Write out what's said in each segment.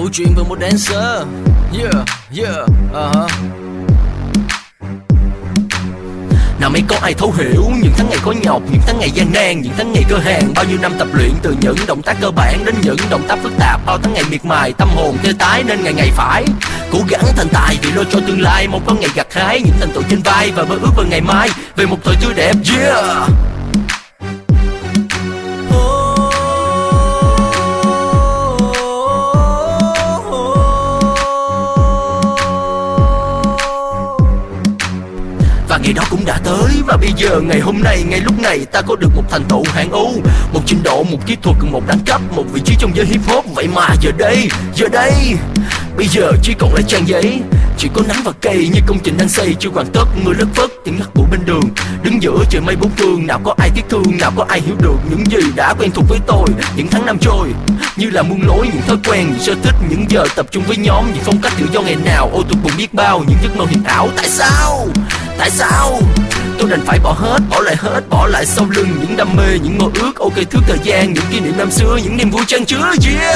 Câu chuyện về một dancer. Nào mấy có ai thấu hiểu những tháng ngày khó nhọc, những tháng ngày gian nan, những tháng ngày cơ hàng. Bao nhiêu năm tập luyện từ những động tác cơ bản đến những động tác phức tạp. Bao tháng ngày miệt mài, tâm hồn tê tái nên ngày ngày phải cố gắng thành tài vì lo cho tương lai. Mong có ngày gặt hái những thành tựu trên vai và mơ ước về ngày mai, về một thời tươi đẹp. Và ngày đó cũng đã tới, và bây giờ ngày hôm nay, ngay lúc này ta có được một thành tựu hạng U, một trình độ, một kỹ thuật, một đẳng cấp, một vị trí trong giới hip hop. Vậy mà giờ đây bây giờ chỉ còn lại trang giấy, chỉ có nắng và cây như công trình đang xây chưa hoàn tất. Mưa lất phất tiếng ngắt bụi bên đường, đứng giữa trời mây bốn phương. Nào có ai tiếc thương, nào có ai hiểu được những gì đã quen thuộc với tôi. Những tháng năm trôi như là muôn lối, những thói quen, những sở thích, những giờ tập trung với nhóm, những phong cách tự do ngày nào. Ôi tôi buồn biết bao những giấc mơ hiện ảo. Tại sao tôi đành phải bỏ hết, bỏ lại hết, bỏ lại sau lưng những đam mê, những mơ ước. Ok thước thời gian, những kỷ niệm năm xưa, những niềm vui chan chứa.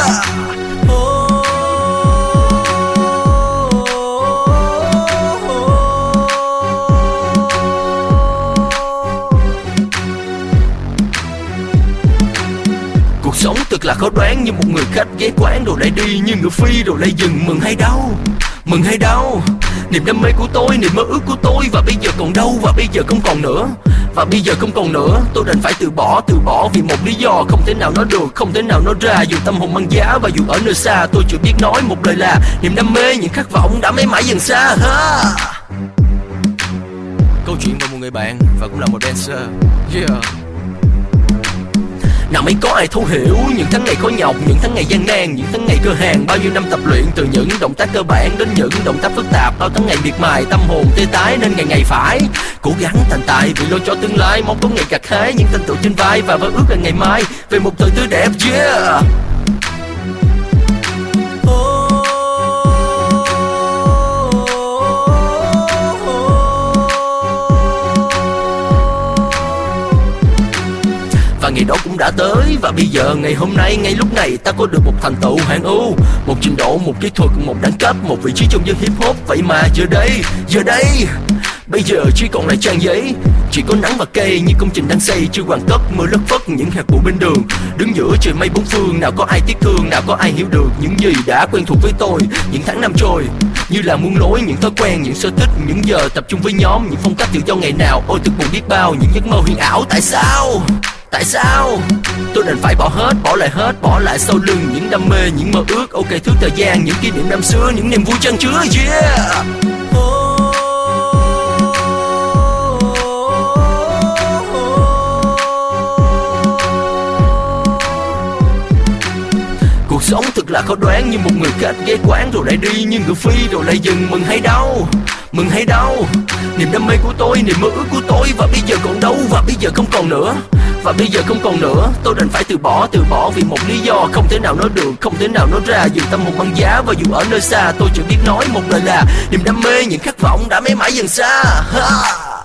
Cuộc sống thật là khó đoán, như một người khách ghé quán rồi lại đi, như người phi rồi lại dừng. Mừng hay đau, niềm đam mê của tôi, niềm mơ ước của tôi, và bây giờ còn đâu, và bây giờ không còn nữa. Tôi đành phải từ bỏ vì một lý do không thể nào nói được, không thể nào nói ra. Dù tâm hồn mang giá và dù ở nơi xa, tôi chưa biết nói một lời là niềm đam mê, những khát vọng đã mãi mãi dần xa. Câu chuyện về một người bạn và cũng là một dancer. Nào mấy có ai thấu hiểu những tháng ngày khó nhọc, những tháng ngày gian nan, những tháng ngày cơ hàng. Bao nhiêu năm tập luyện từ những động tác cơ bản đến những động tác phức tạp. Bao tháng ngày miệt mài, tâm hồn tê tái nên ngày ngày phải cố gắng thành tài vì lo cho tương lai. Mong có ngày gặt hái những thành tựu trên vai và mơ ước về ngày mai, về một thời tươi đẹp. Và ngày đó cũng đã tới, và bây giờ ngày hôm nay, ngay lúc này ta có được một thành tựu hạng U, một trình độ, một kỹ thuật, một đẳng cấp, một vị trí trong giới hip hop. Vậy mà giờ đây bây giờ chỉ còn lại trang giấy, chỉ có nắng và cây như công trình đang xây chưa hoàn tất. Mưa lất phất những hạt bụi bên đường, đứng giữa trời mây bốn phương. Nào có ai tiếc thương, nào có ai hiểu được những gì đã quen thuộc với tôi. Những tháng năm trôi như là muôn lối, những thói quen, những sở thích, những giờ tập trung với nhóm, những phong cách tự do ngày nào. Ôi tôi buồn biết bao những giấc mơ huyền ảo. Tại sao tôi đành phải bỏ hết, bỏ lại hết, bỏ lại sau lưng những đam mê, những mơ ước. Ok thước thời gian, những kỷ niệm năm xưa, những niềm vui chan chứa. Cuộc sống thật là khó đoán, như một người khách ghé quán rồi lại đi, như người phi rồi lại dừng. Mừng hay đau, niềm đam mê của tôi, niềm mơ ước của tôi, và bây giờ còn đâu, và bây giờ không còn nữa. Tôi đành phải từ bỏ vì một lý do không thể nào nói được, không thể nào nói ra. Dù tâm hồn mang giá và dù ở nơi xa, tôi chưa biết nói một lời là niềm đam mê, những khát vọng đã mãi mãi dần xa.